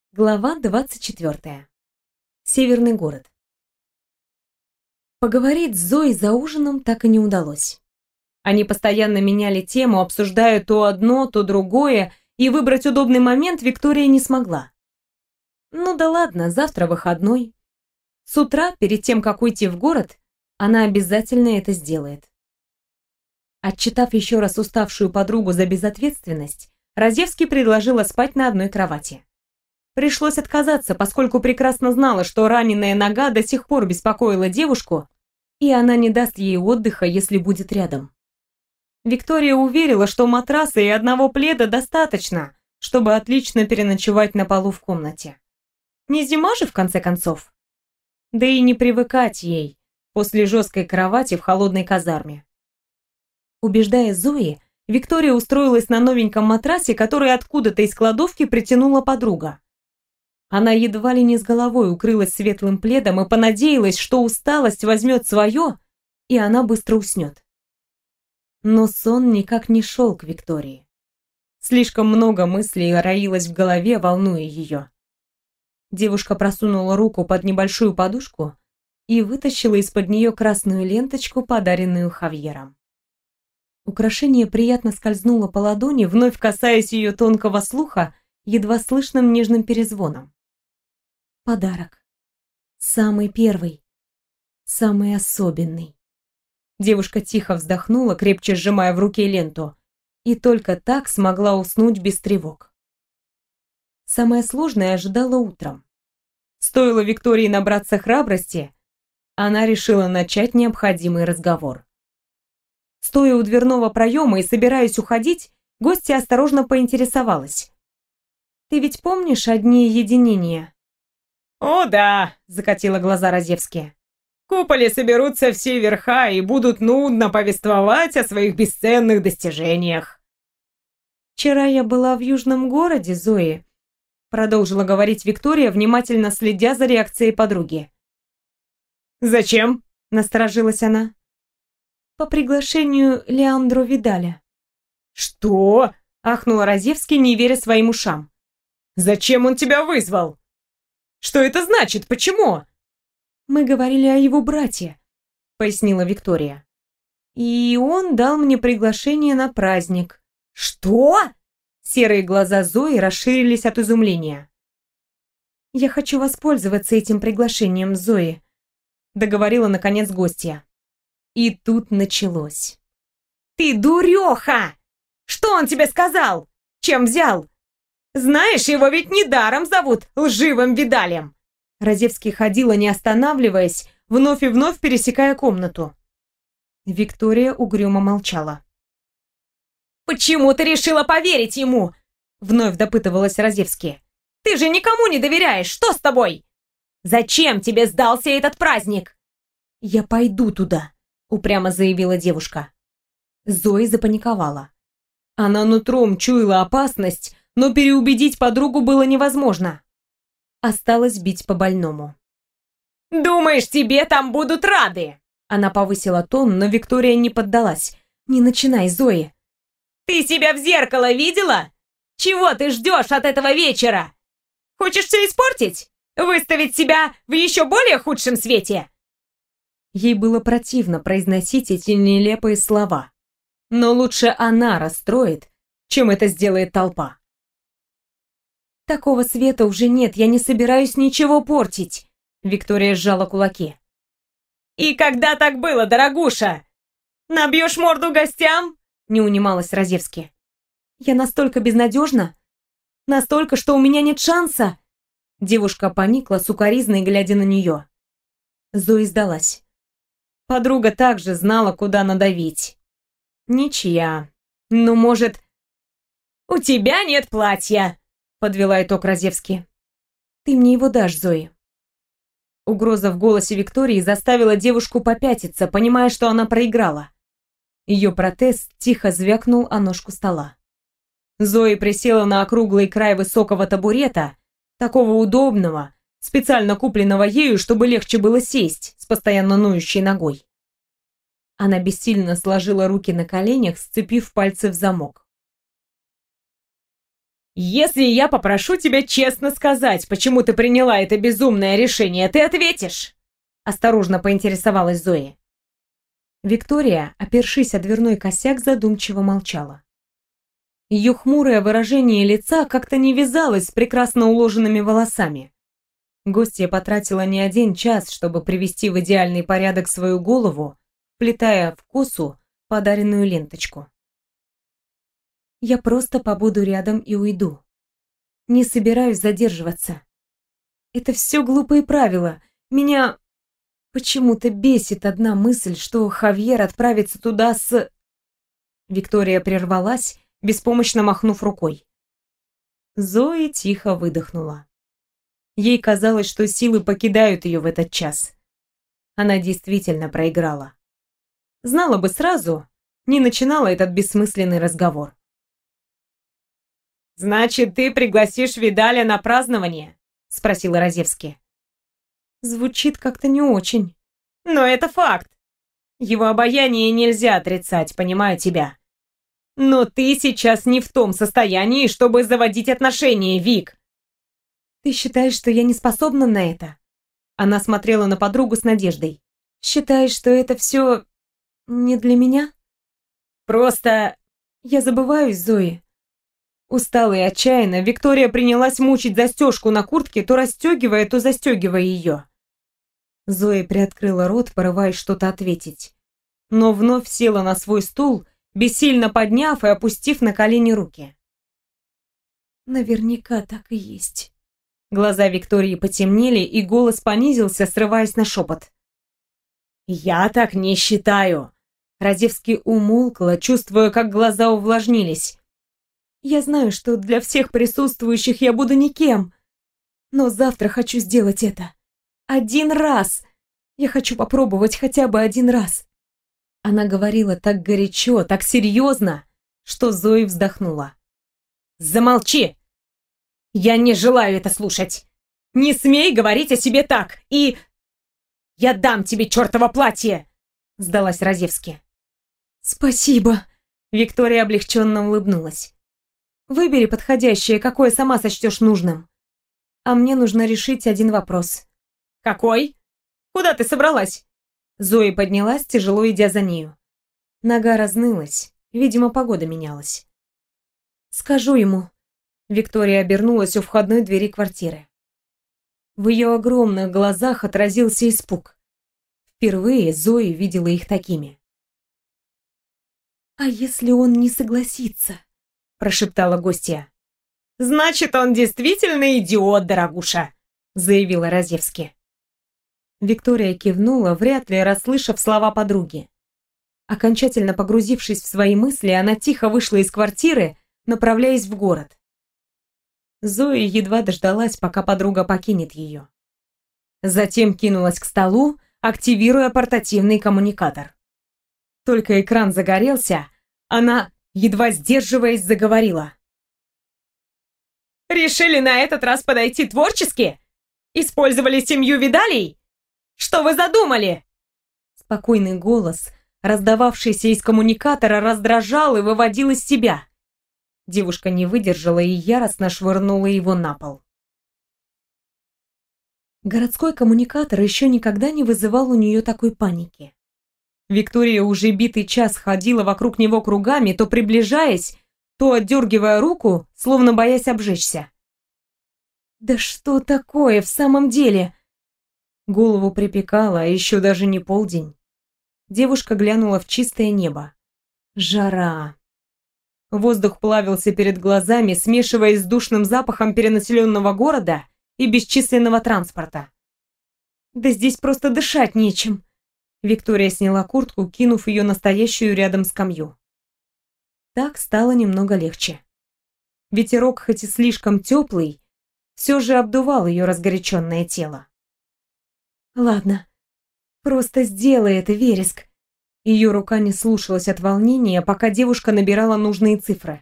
Глава 24. Северный город. Поговорить с Зоей за ужином так и не удалось. Они постоянно меняли тему, обсуждая то одно, то другое, и выбрать удобный момент Виктория не смогла. Ну да ладно, завтра выходной. С утра, перед тем, как уйти в город, она обязательно это сделает. Отчитав еще раз уставшую подругу за безответственность, Разевский предложила спать на одной кровати. Пришлось отказаться, поскольку прекрасно знала, что раненая нога до сих пор беспокоила девушку, и она не даст ей отдыха, если будет рядом. Виктория уверила, что матраса и одного пледа достаточно, чтобы отлично переночевать на полу в комнате. Не зима же, в конце концов. Да и не привыкать ей после жесткой кровати в холодной казарме. Убеждая Зои, Виктория устроилась на новеньком матрасе, который откуда-то из кладовки притянула подруга. Она едва ли не с головой укрылась светлым пледом и понадеялась, что усталость возьмет свое, и она быстро уснет. Но сон никак не шел к Виктории. Слишком много мыслей роилось в голове, волнуя ее. Девушка просунула руку под небольшую подушку и вытащила из-под нее красную ленточку, подаренную Хавьером. Украшение приятно скользнуло по ладони, вновь касаясь ее тонкого слуха едва слышным нежным перезвоном. Подарок. Самый первый. Самый особенный. Девушка тихо вздохнула, крепче сжимая в руке ленту, и только так смогла уснуть без тревог. Самое сложное ожидало утром. Стоило Виктории набраться храбрости, она решила начать необходимый разговор. Стоя у дверного проема и собираясь уходить, гостья осторожно поинтересовалась. «Ты ведь помнишь о дне единения?» «О да!» — закатила глаза Разевский. «В куполе соберутся все верха и будут нудно повествовать о своих бесценных достижениях». «Вчера я была в южном городе, Зои», — продолжила говорить Виктория, внимательно следя за реакцией подруги. «Зачем?» — насторожилась она. «По приглашению Леандро Видаля». «Что?» — ахнула Разевский, не веря своим ушам. «Зачем он тебя вызвал? Что это значит? Почему?» «Мы говорили о его брате», — пояснила Виктория. «И он дал мне приглашение на праздник». «Что?» Серые глаза Зои расширились от изумления. «Я хочу воспользоваться этим приглашением, Зои», — договорила наконец гостья. И тут началось. «Ты дуреха! Что он тебе сказал? Чем взял? Знаешь, его ведь недаром зовут лживым Видалем!» Разевский ходила, не останавливаясь, вновь и вновь пересекая комнату. Виктория угрюмо молчала. «Почему ты решила поверить ему?» Вновь допытывалась Разевский. «Ты же никому не доверяешь, что с тобой? Зачем тебе сдался этот праздник?» «Я пойду туда», — упрямо заявила девушка. Зои запаниковала. Она нутром чуяла опасность, но переубедить подругу было невозможно. Осталось бить по больному. «Думаешь, тебе там будут рады?» Она повысила тон, но Виктория не поддалась. «Не начинай, Зои!» «Ты себя в зеркало видела? Чего ты ждешь от этого вечера? Хочешь все испортить? Выставить себя в еще более худшем свете?» Ей было противно произносить эти нелепые слова. Но лучше она расстроит, чем это сделает толпа. «Такого света уже нет, я не собираюсь ничего портить», — Виктория сжала кулаки. «И когда так было, дорогуша? Набьешь морду гостям?» — не унималась Разевский. «Я настолько безнадежна? Настолько, что у меня нет шанса?» Девушка поникла, сукоризной глядя на нее. Зои сдалась. Подруга также знала, куда надавить. Ничья. Ну, может... «У тебя нет платья!» — подвела итог Разевский. «Ты мне его дашь, Зои». Угроза в голосе Виктории заставила девушку попятиться, понимая, что она проиграла. Ее протез тихо звякнул о ножку стола. Зои присела на округлый край высокого табурета, такого удобного, специально купленного ею, чтобы легче было сесть с постоянно ноющей ногой. Она бессильно сложила руки на коленях, сцепив пальцы в замок. Если я попрошу тебя честно сказать, почему ты приняла это безумное решение, ты ответишь?» Осторожно поинтересовалась Зои. Виктория, опершись о дверной косяк, задумчиво молчала. Ее хмурое выражение лица как-то не вязалось с прекрасно уложенными волосами. Гостья потратила не один час, чтобы привести в идеальный порядок свою голову, вплетая в косу подаренную ленточку. «Я просто побуду рядом и уйду. Не собираюсь задерживаться. Это все глупые правила. Меня почему-то бесит одна мысль, что Хавьер отправится туда с...» Виктория прервалась, беспомощно махнув рукой. Зои тихо выдохнула. Ей казалось, что силы покидают ее в этот час. Она действительно проиграла. Знала бы сразу, не начинала этот бессмысленный разговор. «Значит, ты пригласишь Видаля на празднование?» — спросил Розевский. Звучит как-то не очень. «Но это факт. Его обаяние нельзя отрицать, понимаю тебя. Но ты сейчас не в том состоянии, чтобы заводить отношения, Вик». «Ты считаешь, что я не способна на это?» Она смотрела на подругу с надеждой. «Считаешь, что это все не для меня?» «Просто...» «Я забываюсь, Зои». Устала и отчаянно, Виктория принялась мучить застежку на куртке, то расстегивая, то застегивая ее. Зоя приоткрыла рот, порываясь что-то ответить, но вновь села на свой стул, бессильно подняв и опустив на колени руки. «Наверняка так и есть». Глаза Виктории потемнели, и голос понизился, срываясь на шепот. «Я так не считаю!» Розевский умолкла, чувствуя, как глаза увлажнились. «Я знаю, что для всех присутствующих я буду никем, но завтра хочу сделать это. Один раз! Я хочу попробовать хотя бы один раз!» Она говорила так горячо, так серьезно, что Зои вздохнула. «Замолчи! Я не желаю это слушать! Не смей говорить о себе так! И... я дам тебе чертово платье!» Сдалась Розевский. «Спасибо!» Виктория облегченно улыбнулась. «Выбери подходящее, какое сама сочтешь нужным. А мне нужно решить один вопрос». «Какой? Куда ты собралась?» Зои поднялась, тяжело идя за нею. Нога разнылась, видимо, погода менялась. «Скажу ему». Виктория обернулась у входной двери квартиры. В ее огромных глазах отразился испуг. Впервые Зои видела их такими. «А если он не согласится?» – прошептала гостья. «Значит, он действительно идиот, дорогуша», – заявила Розевский. Виктория кивнула, вряд ли расслышав слова подруги. Окончательно погрузившись в свои мысли, она тихо вышла из квартиры, направляясь в город. Зоя едва дождалась, пока подруга покинет ее. Затем кинулась к столу, активируя портативный коммуникатор. Только экран загорелся, она, едва сдерживаясь, заговорила. «Решили на этот раз подойти творчески? Использовали семью Видалей? Что вы задумали?» Спокойный голос, раздававшийся из коммуникатора, раздражал и выводил из себя. Девушка не выдержала и яростно швырнула его на пол. Городской коммуникатор еще никогда не вызывал у нее такой паники. Виктория уже битый час ходила вокруг него кругами, то приближаясь, то отдергивая руку, словно боясь обжечься. «Да что такое в самом деле?» Голову припекало, а еще даже не полдень. Девушка глянула в чистое небо. Жара. Воздух плавился перед глазами, смешиваясь с душным запахом перенаселенного города и бесчисленного транспорта. «Да здесь просто дышать нечем!» Виктория сняла куртку, кинув ее на стоящую рядом скамью. Так стало немного легче. Ветерок, хоть и слишком теплый, все же обдувал ее разгоряченное тело. «Ладно, просто сделай это, Вереск!» Ее рука не слушалась от волнения, пока девушка набирала нужные цифры.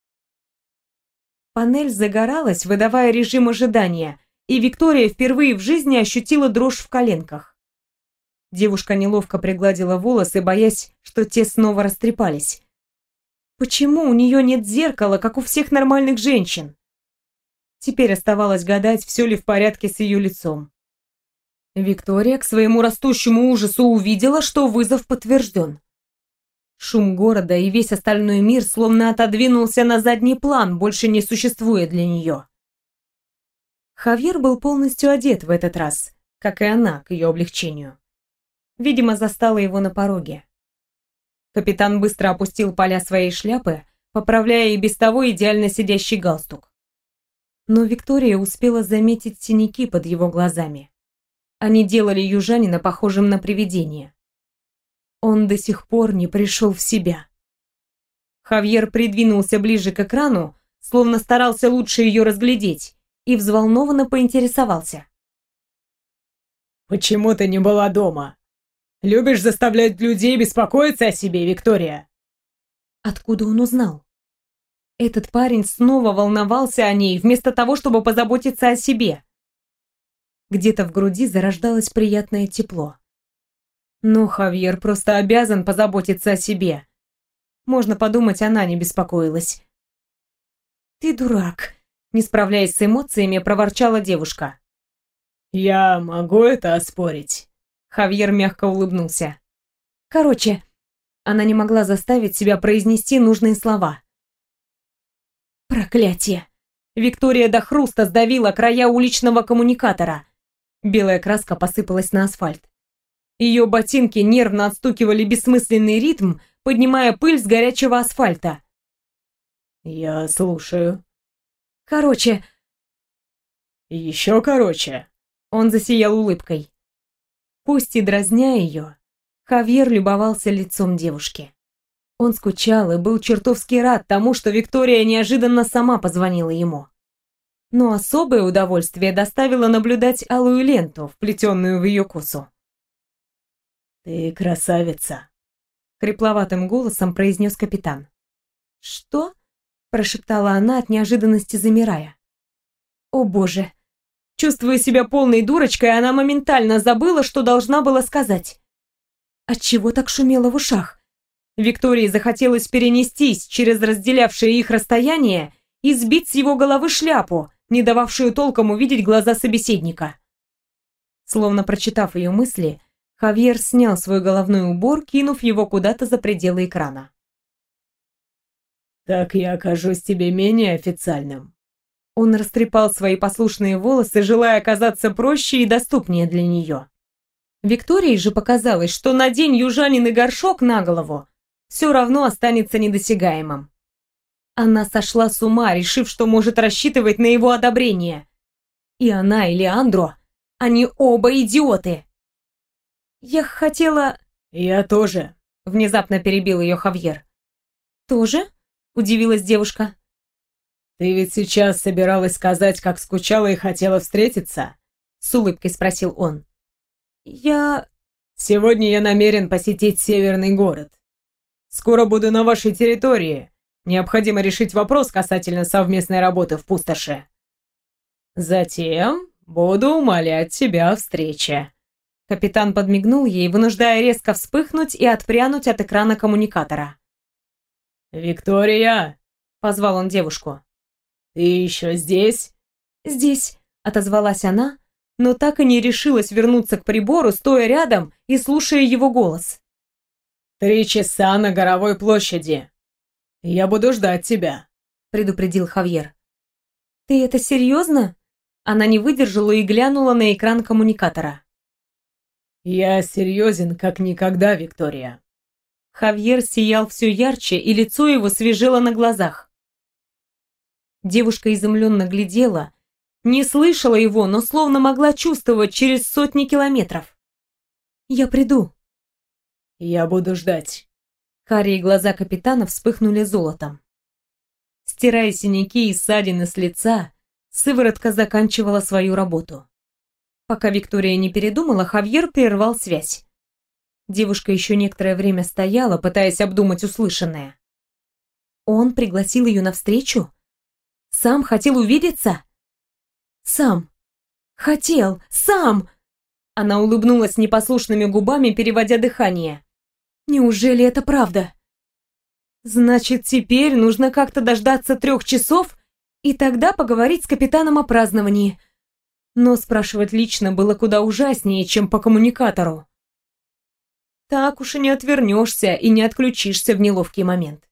Панель загоралась, выдавая режим ожидания, и Виктория впервые в жизни ощутила дрожь в коленках. Девушка неловко пригладила волосы, боясь, что те снова растрепались. Почему у нее нет зеркала, как у всех нормальных женщин? Теперь оставалось гадать, все ли в порядке с ее лицом. Виктория к своему растущему ужасу увидела, что вызов подтвержден. Шум города и весь остальной мир словно отодвинулся на задний план, больше не существуя для нее. Хавьер был полностью одет в этот раз, как и она, к ее облегчению. Видимо, застала его на пороге. Капитан быстро опустил поля своей шляпы, поправляя и без того идеально сидящий галстук. Но Виктория успела заметить синяки под его глазами. Они делали южанина похожим на привидение. Он до сих пор не пришел в себя. Хавьер придвинулся ближе к экрану, словно старался лучше ее разглядеть, и взволнованно поинтересовался. «Почему ты не была дома? Любишь заставлять людей беспокоиться о себе, Виктория?» Откуда он узнал? Этот парень снова волновался о ней, вместо того, чтобы позаботиться о себе. Где-то в груди зарождалось приятное тепло. Но Хавьер просто обязан позаботиться о себе. Можно подумать, она не беспокоилась. «Ты дурак», — не справляясь с эмоциями, проворчала девушка. «Я могу это оспорить?» Хавьер мягко улыбнулся. Короче, она не могла заставить себя произнести нужные слова. Проклятие! Виктория до хруста сдавила края уличного коммуникатора. Белая краска посыпалась на асфальт. Ее ботинки нервно отстукивали бессмысленный ритм, поднимая пыль с горячего асфальта. «Я слушаю». Короче... «Еще короче». Он засиял улыбкой. Пусть и дразня ее, Хавьер любовался лицом девушки. Он скучал и был чертовски рад тому, что Виктория неожиданно сама позвонила ему. Но особое удовольствие доставило наблюдать алую ленту, вплетенную в ее косу. «Ты красавица», — хрипловатым голосом произнес капитан. «Что?» — прошептала она от неожиданности, замирая. «О боже!» Чувствуя себя полной дурочкой, она моментально забыла, что должна была сказать. Отчего так шумело в ушах? Виктории захотелось перенестись через разделявшее их расстояние и сбить с его головы шляпу, не дававшую толком увидеть глаза собеседника. Словно прочитав ее мысли, Хавьер снял свой головной убор, кинув его куда-то за пределы экрана. «Так я окажусь тебе менее официальным». Он растрепал свои послушные волосы, желая оказаться проще и доступнее для нее. Виктории же показалось, что надень южанин и горшок на голову, все равно останется недосягаемым. Она сошла с ума, решив, что может рассчитывать на его одобрение. И она, и Леандро, они оба идиоты. «Я хотела...» «Я тоже», — внезапно перебил ее Хавьер. «Тоже?» — удивилась девушка. «Ты ведь сейчас собиралась сказать, как скучала и хотела встретиться?» — с улыбкой спросил он. «Сегодня я намерен посетить северный город. Скоро буду на вашей территории. Необходимо решить вопрос касательно совместной работы в пустоши. Затем буду умолять тебя о встрече». Капитан подмигнул ей, вынуждая резко вспыхнуть и отпрянуть от экрана коммуникатора. «Виктория!» — позвал он девушку. «Ты еще здесь?» «Здесь», — отозвалась она, но так и не решилась вернуться к прибору, стоя рядом и слушая его голос. 3 часа на Горовой площади. Я буду ждать тебя», — предупредил Хавьер. «Ты это серьезно?» Она не выдержала и глянула на экран коммуникатора. «Я серьезен, как никогда, Виктория». Хавьер сиял все ярче, и лицо его свежело на глазах. Девушка изумленно глядела, не слышала его, но словно могла чувствовать через сотни километров. «Я приду». «Я буду ждать». Карие глаза капитана вспыхнули золотом. Стирая синяки и ссадины с лица, сыворотка заканчивала свою работу. Пока Виктория не передумала, Хавьер прервал связь. Девушка еще некоторое время стояла, пытаясь обдумать услышанное. Он пригласил ее навстречу? Сам хотел увидеться? Сам. Хотел. Сам. Она улыбнулась непослушными губами, переводя дыхание. Неужели это правда? Значит, теперь нужно как-то дождаться 3 часов И тогда поговорить с капитаном о праздновании. Но спрашивать лично было куда ужаснее, чем по коммуникатору. Так уж и не отвернешься и не отключишься в неловкий момент.